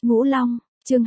Ngũ Long, chương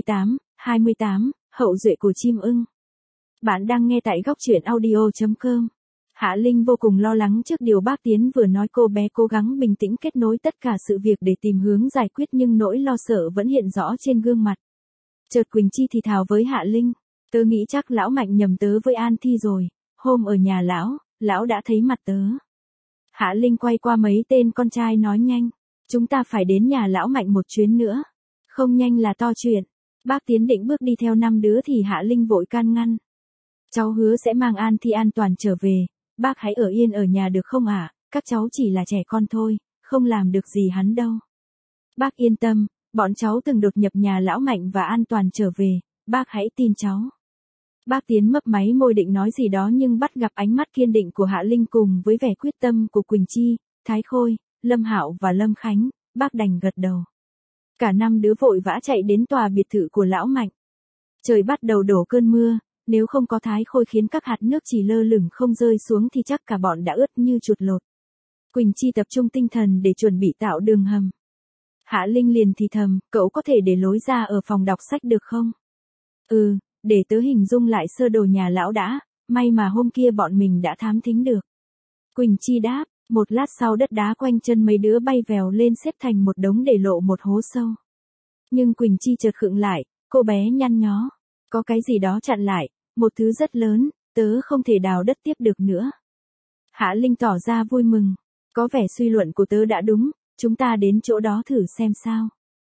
28, hậu duệ của chim ưng. Bạn đang nghe tại góc truyện audio.com. Hạ Linh vô cùng lo lắng trước điều bác Tiến vừa nói, cô bé cố gắng bình tĩnh kết nối tất cả sự việc để tìm hướng giải quyết, nhưng nỗi lo sợ vẫn hiện rõ trên gương mặt. Chợt Quỳnh Chi thì thào với Hạ Linh, tớ nghĩ chắc lão Mạnh nhầm tớ với An Thi rồi, hôm ở nhà lão đã thấy mặt tớ. Hạ Linh quay qua mấy tên con trai nói nhanh, chúng ta phải đến nhà lão Mạnh một chuyến nữa. Không nhanh là to chuyện. Bác Tiến định bước đi theo 5 đứa thì Hạ Linh vội can ngăn. Cháu hứa sẽ mang An Thi an toàn trở về, bác hãy ở yên ở nhà được không ạ? Các cháu chỉ là trẻ con thôi, không làm được gì hắn đâu. Bác yên tâm, bọn cháu từng đột nhập nhà lão Mạnh và an toàn trở về, bác hãy tin cháu. Bác Tiến mấp máy môi định nói gì đó nhưng bắt gặp ánh mắt kiên định của Hạ Linh cùng với vẻ quyết tâm của Quỳnh Chi, Thái Khôi, Lâm Hạo và Lâm Khánh, bác đành gật đầu. Cả 5 đứa vội vã chạy đến tòa biệt thự của lão Mạnh. Trời bắt đầu đổ cơn mưa, nếu không có Thái Khôi khiến các hạt nước chỉ lơ lửng không rơi xuống thì chắc cả bọn đã ướt như chuột lột. Quỳnh Chi tập trung tinh thần để chuẩn bị tạo đường hầm. Hạ Linh liền thì thầm, cậu có thể để lối ra ở phòng đọc sách được không? Ừ, để tớ hình dung lại sơ đồ nhà lão đã, may mà hôm kia bọn mình đã thám thính được. Quỳnh Chi đáp. Một lát sau đất đá quanh chân mấy đứa bay vèo lên xếp thành một đống để lộ một hố sâu. Nhưng Quỳnh Chi chợt khựng lại, cô bé nhăn nhó. Có cái gì đó chặn lại, một thứ rất lớn, tớ không thể đào đất tiếp được nữa. Hạ Linh tỏ ra vui mừng. Có vẻ suy luận của tớ đã đúng, chúng ta đến chỗ đó thử xem sao.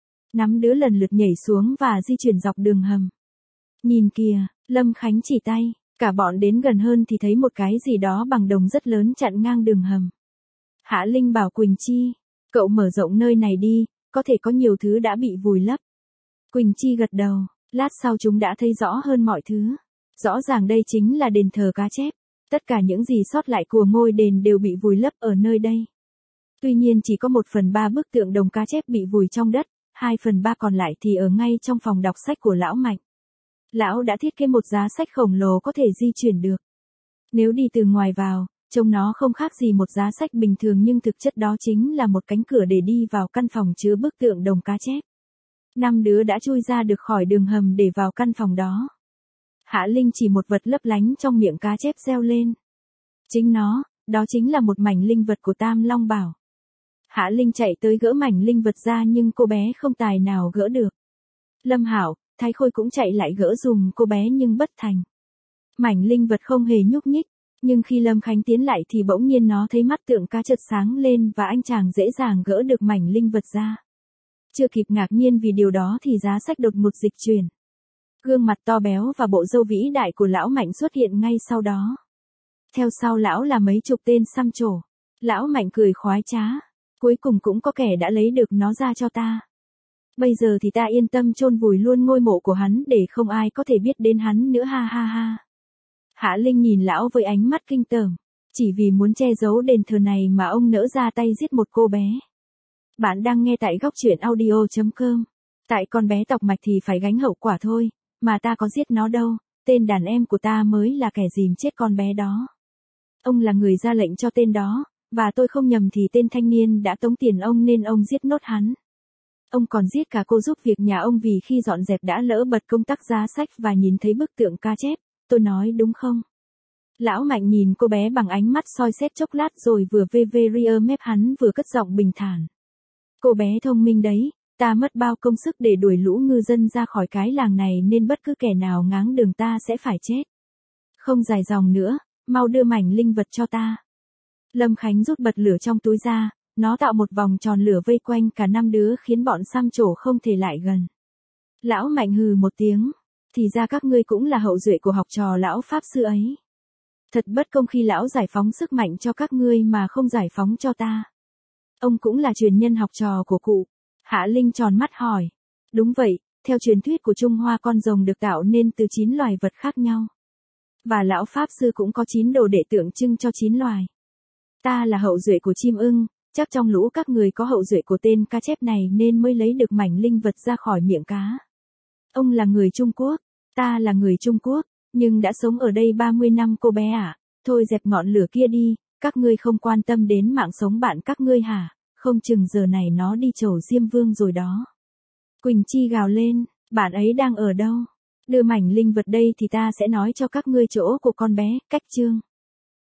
5 đứa lần lượt nhảy xuống và di chuyển dọc đường hầm. Nhìn kìa, Lâm Khánh chỉ tay, cả bọn đến gần hơn thì thấy một cái gì đó bằng đồng rất lớn chặn ngang đường hầm. Hạ Linh bảo Quỳnh Chi, cậu mở rộng nơi này đi, có thể có nhiều thứ đã bị vùi lấp. Quỳnh Chi gật đầu, lát sau chúng đã thấy rõ hơn mọi thứ. Rõ ràng đây chính là đền thờ cá chép, tất cả những gì sót lại của ngôi đền đều bị vùi lấp ở nơi đây. Tuy nhiên chỉ có 1/3 bức tượng đồng cá chép bị vùi trong đất, 2/3 còn lại thì ở ngay trong phòng đọc sách của lão Mạnh. Lão đã thiết kế một giá sách khổng lồ có thể di chuyển được. Nếu đi từ ngoài vào, trông nó không khác gì một giá sách bình thường nhưng thực chất đó chính là một cánh cửa để đi vào căn phòng chứa bức tượng đồng cá chép. 5 đứa đã chui ra được khỏi đường hầm để vào căn phòng đó. Hạ Linh chỉ một vật lấp lánh trong miệng cá chép reo lên. Chính nó, đó chính là một mảnh linh vật của Tam Long Bảo. Hạ Linh chạy tới gỡ mảnh linh vật ra nhưng cô bé không tài nào gỡ được. Lâm Hạo, Thái Khôi cũng chạy lại gỡ dùm cô bé nhưng bất thành. Mảnh linh vật không hề nhúc nhích. Nhưng khi Lâm Khánh tiến lại thì bỗng nhiên nó thấy mắt tượng cá chợt sáng lên và anh chàng dễ dàng gỡ được mảnh linh vật ra. Chưa kịp ngạc nhiên vì điều đó thì giá sách đột ngột dịch chuyển. Gương mặt to béo và bộ râu vĩ đại của lão Mạnh xuất hiện ngay sau đó. Theo sau lão là mấy chục tên xăm trổ. Lão Mạnh cười khoái trá. Cuối cùng cũng có kẻ đã lấy được nó ra cho ta. Bây giờ thì ta yên tâm chôn vùi luôn ngôi mộ của hắn để không ai có thể biết đến hắn nữa, ha ha ha. Hạ Linh nhìn lão với ánh mắt kinh tởm, chỉ vì muốn che giấu đền thờ này mà ông nỡ ra tay giết một cô bé. Bạn đang nghe tại góc truyện audio.com. Tại con bé tọc mạch thì phải gánh hậu quả thôi, mà ta có giết nó đâu, tên đàn em của ta mới là kẻ dìm chết con bé đó. Ông là người ra lệnh cho tên đó, và tôi không nhầm thì tên thanh niên đã tống tiền ông nên ông giết nốt hắn. Ông còn giết cả cô giúp việc nhà ông vì khi dọn dẹp đã lỡ bật công tắc giá sách và nhìn thấy bức tượng cá chép. Tôi nói đúng không? Lão Mạnh nhìn cô bé bằng ánh mắt soi xét chốc lát rồi vừa vê ria mép hắn vừa cất giọng bình thản. Cô bé thông minh đấy, ta mất bao công sức để đuổi lũ ngư dân ra khỏi cái làng này nên bất cứ kẻ nào ngáng đường ta sẽ phải chết. Không dài dòng nữa, mau đưa mảnh linh vật cho ta. Lâm Khánh rút bật lửa trong túi ra, nó tạo một vòng tròn lửa vây quanh cả 5 đứa khiến bọn xăm trổ không thể lại gần. Lão Mạnh hừ một tiếng. Thì ra các ngươi cũng là hậu duệ của học trò lão pháp sư ấy. Thật bất công khi lão giải phóng sức mạnh cho các ngươi mà không giải phóng cho ta. Ông cũng là truyền nhân học trò của cụ. Hạ Linh tròn mắt hỏi. Đúng vậy, theo truyền thuyết của Trung Hoa con rồng được tạo nên từ 9 loài vật khác nhau. Và lão pháp sư cũng có 9 đồ đệ tượng trưng cho 9 loài. Ta là hậu duệ của chim ưng, chắc trong lũ các người có hậu duệ của tên cá chép này nên mới lấy được mảnh linh vật ra khỏi miệng cá. Ông là người Trung Quốc, ta là người Trung Quốc, nhưng đã sống ở đây 30 năm cô bé ạ. Thôi dẹp ngọn lửa kia đi, các ngươi không quan tâm đến mạng sống bạn các ngươi hả? Không chừng giờ này nó đi chầu Diêm Vương rồi đó. Quỳnh Chi gào lên, bạn ấy đang ở đâu? Đưa mảnh linh vật đây thì ta sẽ nói cho các ngươi chỗ của con bé, cách chương.